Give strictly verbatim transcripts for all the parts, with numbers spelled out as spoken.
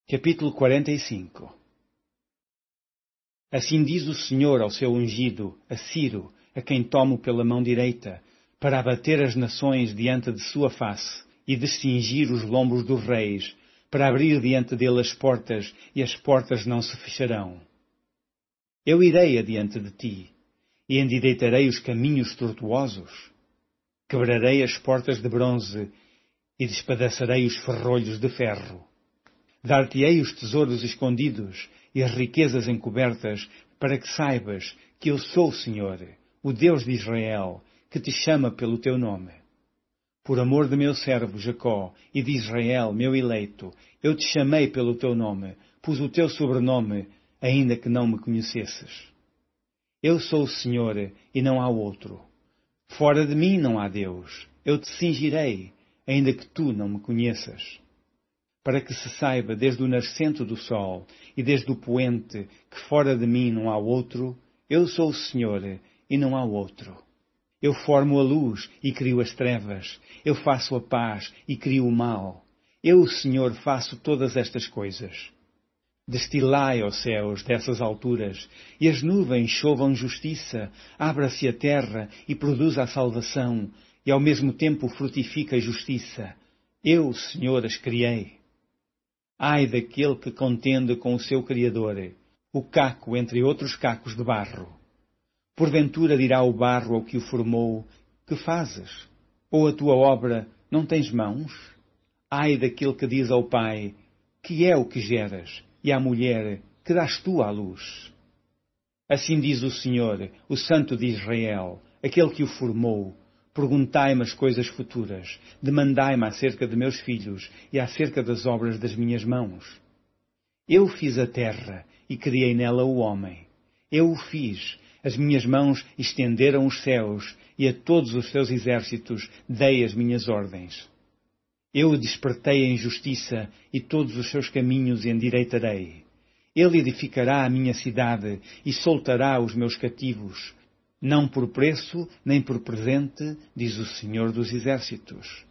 Capítulo quarenta e cinco. Assim diz o Senhor ao seu ungido, a Ciro, a quem tomo pela mão direita, para abater as nações diante de sua face, e descingir os lombos dos reis, para abrir diante dele as portas, e as portas não se fecharão. Eu irei adiante de ti, e endireitarei os caminhos tortuosos. Quebrarei as portas de bronze, e despedaçarei os ferrolhos de ferro. Dar-te-ei os tesouros escondidos e as riquezas encobertas, para que saibas que eu sou o Senhor, o Deus de Israel, que te chama pelo teu nome. Por amor de meu servo Jacó e de Israel, meu eleito, eu te chamei pelo teu nome, pus o teu sobrenome, ainda que não me conhecesses. Eu sou o Senhor e não há outro. Fora de mim não há Deus. Eu te cingirei, ainda que tu não me conheças. Para que se saiba desde o nascente do sol e desde o poente que fora de mim não há outro, eu sou o Senhor e não há outro. Eu formo a luz e crio as trevas, eu faço a paz e crio o mal. Eu, o Senhor, faço todas estas coisas. Destilai, ó céus, dessas alturas, e as nuvens chovam justiça, abra-se a terra e produza a salvação, e ao mesmo tempo frutifica a justiça. Eu, Senhor, as criei. Ai daquele que contende com o seu Criador, o caco entre outros cacos de barro. Porventura dirá o barro ao que o formou, que fazes? Ou a tua obra, não tens mãos? Ai daquele que diz ao pai, que é o que geras, e à mulher, que dás tu à luz. Assim diz o Senhor, o Santo de Israel, aquele que o formou. Perguntai-me as coisas futuras, demandai-me acerca de meus filhos e acerca das obras das minhas mãos. Eu fiz a terra e criei nela o homem. Eu o fiz, as minhas mãos estenderam os céus e a todos os seus exércitos dei as minhas ordens. Eu o despertei em justiça e todos os seus caminhos endireitarei. Ele edificará a minha cidade e soltará os meus cativos. Não por preço, nem por presente, diz o Senhor dos Exércitos.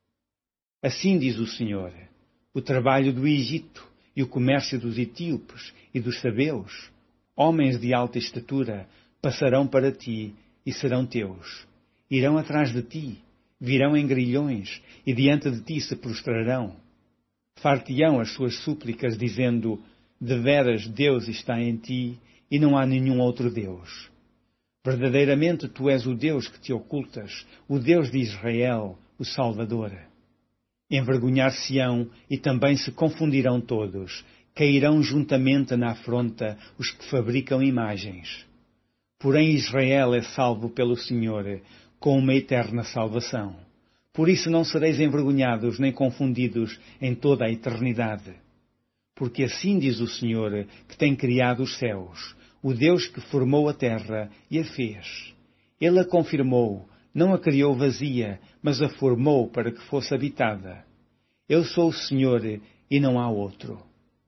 Assim diz o Senhor, o trabalho do Egito e o comércio dos etíopes e dos sabeus, homens de alta estatura, passarão para ti e serão teus. Irão atrás de ti, virão em grilhões e diante de ti se prostrarão. Far-te-ão as suas súplicas, dizendo, deveras Deus está em ti e não há nenhum outro Deus. Verdadeiramente tu és o Deus que te ocultas, o Deus de Israel, o Salvador. Envergonhar-se-ão e também se confundirão todos, cairão juntamente na afronta os que fabricam imagens. Porém Israel é salvo pelo Senhor, com uma eterna salvação. Por isso não sereis envergonhados nem confundidos em toda a eternidade. Porque assim diz o Senhor, que tem criado os céus, o Deus que formou a terra e a fez. Ele a confirmou, não a criou vazia, mas a formou para que fosse habitada. Eu sou o Senhor e não há outro.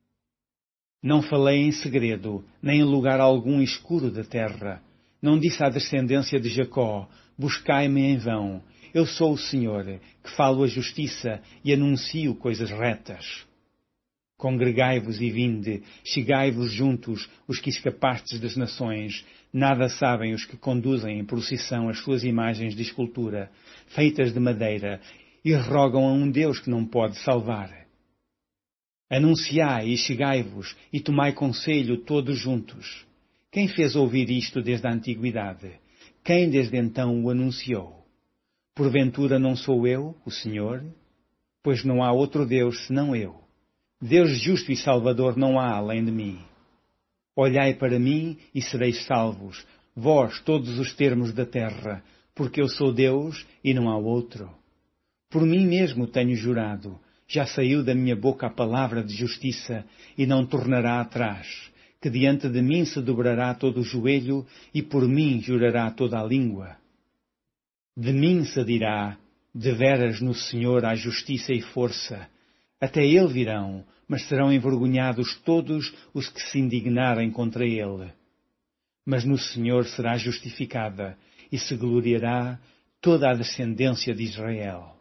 Não falei em segredo, nem em lugar algum escuro da terra. Não disse à descendência de Jacó, buscai-me em vão. Eu sou o Senhor, que falo a justiça e anuncio coisas retas. Congregai-vos e vinde, chegai-vos juntos, os que escapastes das nações. Nada sabem os que conduzem em procissão as suas imagens de escultura, feitas de madeira, e rogam a um Deus que não pode salvar. Anunciai e chegai-vos, e tomai conselho todos juntos. Quem fez ouvir isto desde a antiguidade? Quem desde então o anunciou? Porventura não sou eu, o Senhor? Pois não há outro Deus senão eu. Deus justo e salvador não há além de mim. Olhai para mim e sereis salvos, vós todos os termos da terra, porque eu sou Deus e não há outro. Por mim mesmo tenho jurado, já saiu da minha boca a palavra de justiça e não tornará atrás, que diante de mim se dobrará todo o joelho e por mim jurará toda a língua. De mim se dirá, deveras no Senhor há justiça e força. Até ele virão, mas serão envergonhados todos os que se indignarem contra ele. Mas no Senhor será justificada, e se gloriará toda a descendência de Israel.